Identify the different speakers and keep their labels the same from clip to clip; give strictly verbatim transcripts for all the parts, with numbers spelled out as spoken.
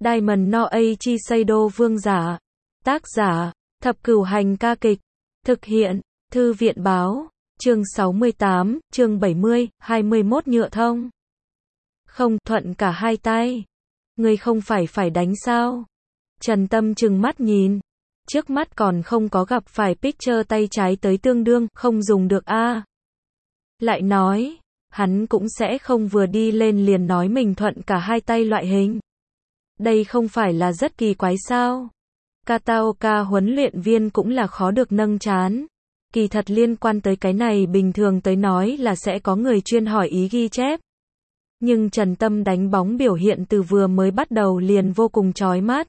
Speaker 1: Diamond no Aichi Seido vương giả. Tác giả, Thập Cửu Hành ca kịch. Thực hiện, Thư viện báo. Chương sáu mươi tám, chương bảy mươi, hai mươi mốt nhựa thông. Không, thuận cả hai tay. Ngươi không phải phải đánh sao? Trần Tâm trừng mắt nhìn. Trước mắt còn không có gặp phải picture tay trái tới tương đương, không dùng được a. À. Lại nói, hắn cũng sẽ không vừa đi lên liền nói mình thuận cả hai tay loại hình. Đây không phải là rất kỳ quái sao? Kataoka huấn luyện viên cũng là khó được nâng trán. Kỳ thật liên quan tới cái này bình thường tới nói là sẽ có người chuyên hỏi ý ghi chép. Nhưng Trần Tâm đánh bóng biểu hiện từ vừa mới bắt đầu liền vô cùng chói mắt.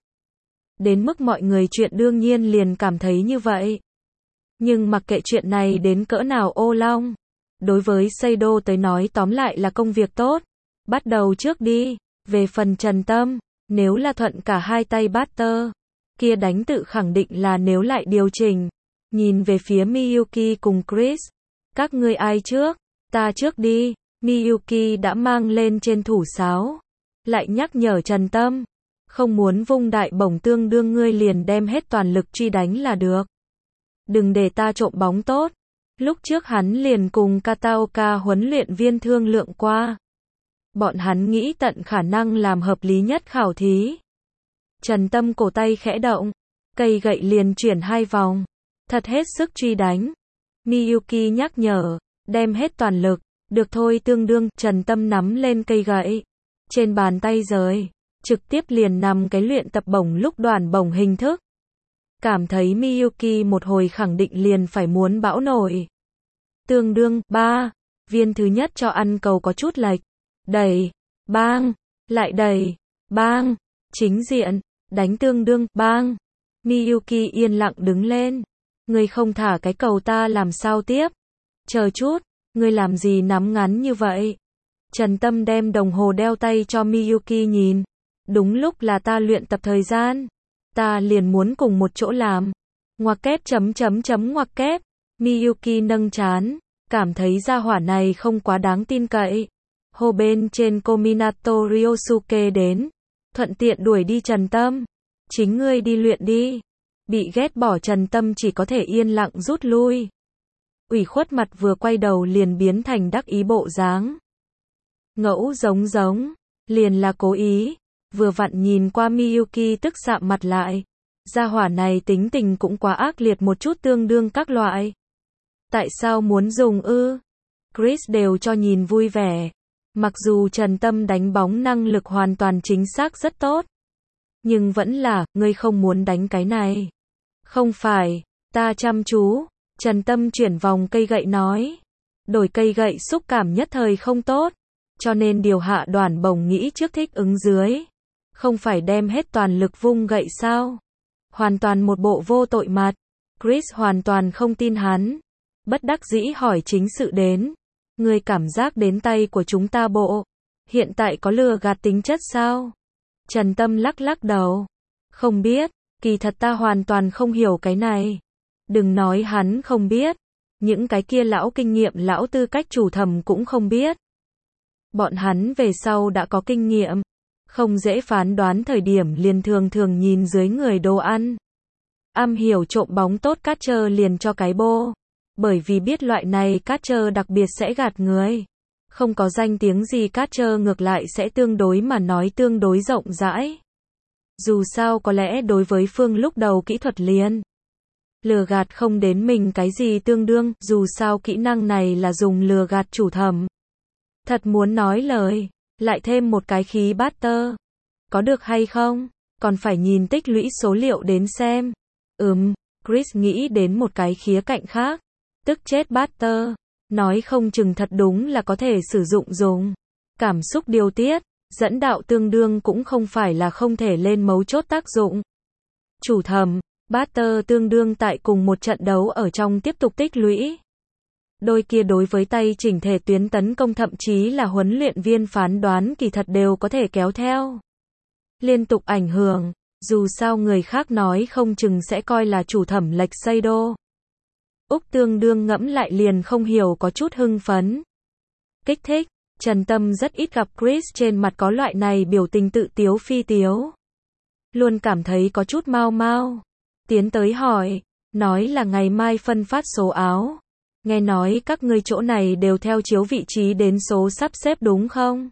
Speaker 1: Đến mức mọi người chuyện đương nhiên liền cảm thấy như vậy. Nhưng mặc kệ chuyện này đến cỡ nào ô long. Đối với Seido tới nói tóm lại là công việc tốt. Bắt đầu trước đi. Về phần Trần Tâm, nếu là thuận cả hai tay batter, kia đánh tự khẳng định là nếu lại điều chỉnh. Nhìn về phía Miyuki cùng Chris. Các ngươi ai trước? Ta trước đi. Miyuki đã mang lên trên thủ sáo. Lại nhắc nhở Trần Tâm. Không muốn vung đại bổng tương đương ngươi liền đem hết toàn lực truy đánh là được. Đừng để ta trộm bóng tốt. Lúc trước hắn liền cùng Kataoka huấn luyện viên thương lượng qua. Bọn hắn nghĩ tận khả năng làm hợp lý nhất khảo thí. Trần Tâm cổ tay khẽ động. Cây gậy liền chuyển hai vòng. Thật hết sức truy đánh. Miyuki nhắc nhở. Đem hết toàn lực. Được thôi tương đương. Trần Tâm nắm lên cây gậy. Trên bàn tay rời. Trực tiếp liền nằm cái luyện tập bổng lúc đoàn bổng hình thức. Cảm thấy Miyuki một hồi khẳng định liền phải muốn bão nổi. Tương đương, ba. Viên thứ nhất cho ăn cầu có chút lệch. Đẩy, bang, lại đẩy, bang, chính diện, đánh tương đương, bang. Miyuki yên lặng đứng lên. Ngươi không thả cái cầu ta làm sao tiếp? Chờ chút, ngươi làm gì nắm ngắn như vậy? Trần Tâm đem đồng hồ đeo tay cho Miyuki nhìn. Đúng lúc là ta luyện tập thời gian. Ta liền muốn cùng một chỗ làm. Ngoặc kép chấm chấm chấm ngoặc kép. Miyuki nâng trán. Cảm thấy gia hỏa này không quá đáng tin cậy. Hồ bên trên Kominato Ryosuke đến. Thuận tiện đuổi đi Trần Tâm. Chính ngươi đi luyện đi. Bị ghét bỏ Trần Tâm chỉ có thể yên lặng rút lui. Ủy khuất mặt vừa quay đầu liền biến thành đắc ý bộ dáng. Ngẫu giống giống. Liền là cố ý. Vừa vặn nhìn qua Miyuki tức sạm mặt lại. Gia hỏa này tính tình cũng quá ác liệt một chút tương đương các loại. Tại sao muốn dùng ư? Chris đều cho nhìn vui vẻ. Mặc dù Trần Tâm đánh bóng năng lực hoàn toàn chính xác rất tốt. Nhưng vẫn là, ngươi không muốn đánh cái này. Không phải, ta chăm chú. Trần Tâm chuyển vòng cây gậy nói. Đổi cây gậy xúc cảm nhất thời không tốt. Cho nên điều hạ đoàn bổng nghĩ trước thích ứng dưới. Không phải đem hết toàn lực vung gậy sao? Hoàn toàn một bộ vô tội mặt. Chris hoàn toàn không tin hắn. Bất đắc dĩ hỏi chính sự đến. Ngươi cảm giác đến tay của chúng ta bộ. Hiện tại có lừa gạt tính chất sao? Trần Tâm lắc lắc đầu. Không biết, kỳ thật ta hoàn toàn không hiểu cái này. Đừng nói hắn không biết. Những cái kia lão kinh nghiệm lão tư cách chủ thẩm cũng không biết. Bọn hắn về sau đã có kinh nghiệm. Không dễ phán đoán thời điểm liền thường thường nhìn dưới người đồ ăn. Am hiểu trộm bóng tốt catcher liền cho cái bô. Bởi vì biết loại này catcher đặc biệt sẽ gạt người. Không có danh tiếng gì catcher ngược lại sẽ tương đối mà nói tương đối rộng rãi. Dù sao có lẽ đối với Phương lúc đầu kỹ thuật liền. Lừa gạt không đến mình cái gì tương đương, dù sao kỹ năng này là dùng lừa gạt chủ thẩm. Thật muốn nói lời. Lại thêm một cái khí batter. Có được hay không? Còn phải nhìn tích lũy số liệu đến xem. Ừm, Chris nghĩ đến một cái khía cạnh khác. Tức chết batter. Nói không chừng thật đúng là có thể sử dụng dùng. Cảm xúc điều tiết, dẫn đạo tương đương cũng không phải là không thể lên mấu chốt tác dụng. Chủ thẩm, batter tương đương tại cùng một trận đấu ở trong tiếp tục tích lũy. Đôi kia đối với tay chỉnh thể tuyến tấn công thậm chí là huấn luyện viên phán đoán kỳ thật đều có thể kéo theo. Liên tục ảnh hưởng, dù sao người khác nói không chừng sẽ coi là chủ thẩm lệch Seido. Úc tương đương ngẫm lại liền không hiểu có chút hưng phấn. Kích thích, Trần Tâm rất ít gặp Chris trên mặt có loại này biểu tình tự tiếu phi tiếu. luôn cảm thấy có chút mau mau. Tiến tới hỏi, nói là ngày mai phân phát số áo. Nghe nói các ngươi chỗ này đều theo chiếu vị trí đến số sắp xếp đúng không?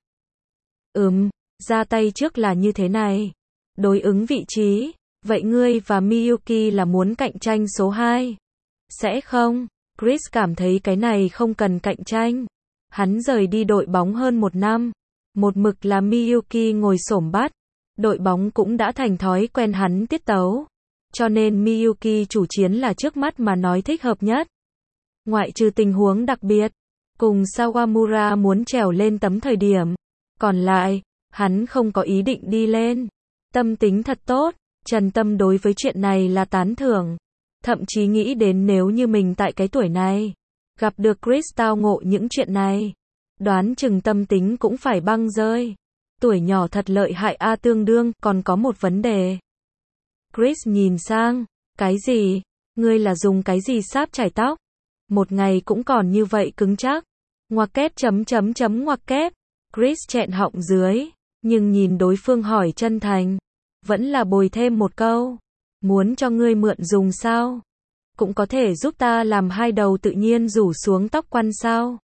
Speaker 1: Ừm, ra tay trước là như thế này. Đối ứng vị trí, vậy ngươi và Miyuki là muốn cạnh tranh số hai? Sẽ không, Chris cảm thấy cái này không cần cạnh tranh. Hắn rời đi đội bóng hơn một năm. Một mực là Miyuki ngồi xổm bắt. Đội bóng cũng đã thành thói quen hắn tiết tấu. Cho nên Miyuki chủ chiến là trước mắt mà nói thích hợp nhất. Ngoại trừ tình huống đặc biệt, cùng Sawamura muốn trèo lên tấm thời điểm. Còn lại, hắn không có ý định đi lên. Tâm tính thật tốt, Trần Tâm đối với chuyện này là tán thưởng. Thậm chí nghĩ đến nếu như mình tại cái tuổi này, gặp được Chris tao ngộ những chuyện này. Đoán chừng tâm tính cũng phải băng rơi. Tuổi nhỏ thật lợi hại a tương đương, còn có một vấn đề. Chris nhìn sang, cái gì? Ngươi là dùng cái gì sáp chải tóc? Một ngày cũng còn như vậy cứng chắc. Ngoặc kép chấm chấm chấm ngoặc kép. Chris chẹn họng dưới, nhưng nhìn đối phương hỏi chân thành. Vẫn là bồi thêm một câu. Muốn cho ngươi mượn dùng sao? Cũng có thể giúp ta làm hai đầu tự nhiên rủ xuống tóc quăn sao?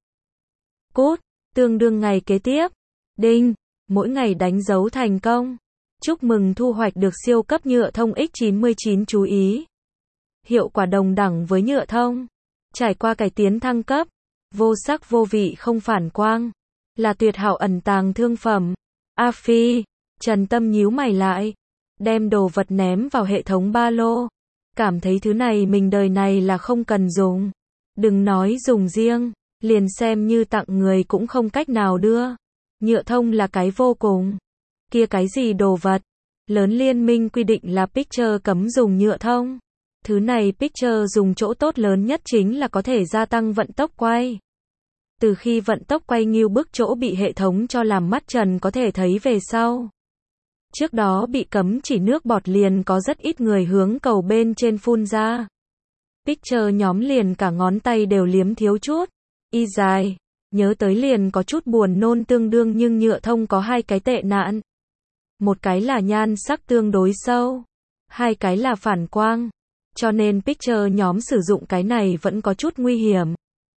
Speaker 1: Cút, tương đương ngày kế tiếp. Đinh, mỗi ngày đánh dấu thành công. Chúc mừng thu hoạch được siêu cấp nhựa thông X chín mươi chín chú ý. Hiệu quả đồng đẳng với nhựa thông. Trải qua cải tiến thăng cấp. Vô sắc vô vị không phản quang. Là tuyệt hảo ẩn tàng thương phẩm. A Phi, Trần Tâm nhíu mày lại. Đem đồ vật ném vào hệ thống ba lô. Cảm thấy thứ này mình đời này là không cần dùng. Đừng nói dùng riêng. Liền xem như tặng người cũng không cách nào đưa. Nhựa thông là cái vô cùng. Kia cái gì đồ vật? Lớn liên minh quy định là Picture cấm dùng nhựa thông. Thứ này Picture dùng chỗ tốt lớn nhất chính là có thể gia tăng vận tốc quay. Từ khi vận tốc quay nghiêu bức chỗ bị hệ thống cho làm mắt trần có thể thấy về sau. Trước đó bị cấm chỉ nước bọt liền có rất ít người hướng cầu bên trên phun ra. Picture nhóm liền cả ngón tay đều liếm thiếu chút. Y dài. Nhớ tới liền có chút buồn nôn tương đương nhưng nhựa thông có hai cái tệ nạn. Một cái là nhan sắc tương đối sâu. Hai cái là phản quang. Cho nên Picture nhóm sử dụng cái này vẫn có chút nguy hiểm.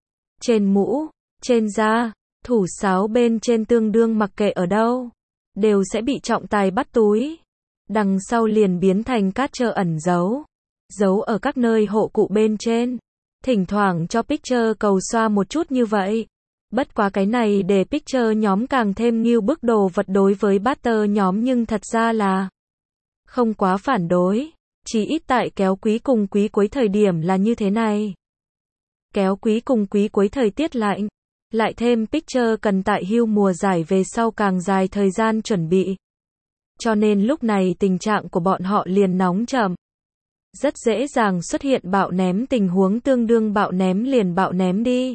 Speaker 1: Trên mũ, trên da, thủ sáo bên trên tương đương mặc kệ ở đâu. Đều sẽ bị trọng tài bắt túi. Đằng sau liền biến thành cát trơ ẩn giấu. Giấu ở các nơi hộ cụ bên trên. Thỉnh thoảng cho Picture cầu xoa một chút như vậy. Bất quá cái này để Picture nhóm càng thêm nghiêu bức đồ vật đối với Butter nhóm nhưng thật ra là không quá phản đối. Chỉ ít tại kéo quý cùng quý cuối thời điểm là như thế này. Kéo quý cùng quý cuối thời tiết lạnh. Lại thêm Picture cần tại hưu mùa giải về sau càng dài thời gian chuẩn bị. Cho nên lúc này tình trạng của bọn họ liền nóng chậm. Rất dễ dàng xuất hiện bạo ném tình huống tương đương bạo ném liền bạo ném đi.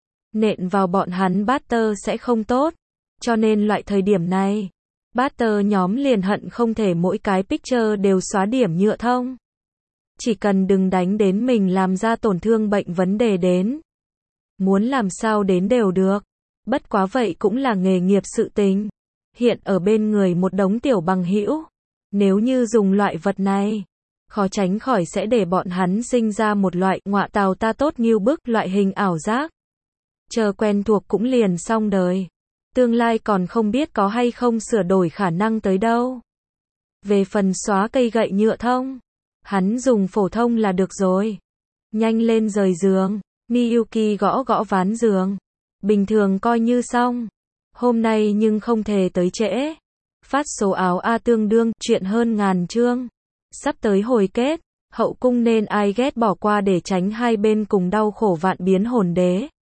Speaker 1: Nện vào bọn hắn Butter sẽ không tốt. Cho nên loại thời điểm này, Butter nhóm liền hận không thể mỗi cái Picture đều xóa điểm nhựa thông. Chỉ cần đừng đánh đến mình làm ra tổn thương bệnh vấn đề đến. Muốn làm sao đến đều được. Bất quá vậy cũng là nghề nghiệp sự tình. Hiện ở bên người một đống tiểu bằng hữu. Nếu như dùng loại vật này, khó tránh khỏi sẽ để bọn hắn sinh ra một loại ngọa tào ta tốt nghiêu bức loại hình ảo giác. Chờ quen thuộc cũng liền xong đời. Tương lai còn không biết có hay không sửa đổi khả năng tới đâu. Về phần xóa cây gậy nhựa thông, hắn dùng phổ thông là được rồi. Nhanh lên rời giường. Miyuki gõ gõ ván giường. Bình thường coi như xong. Hôm nay nhưng không thể tới trễ. Phát số áo A tương đương, chuyện hơn ngàn chương. Sắp tới hồi kết. Hậu cung nên ai ghét bỏ qua để tránh hai bên cùng đau khổ vạn biến hồn đế.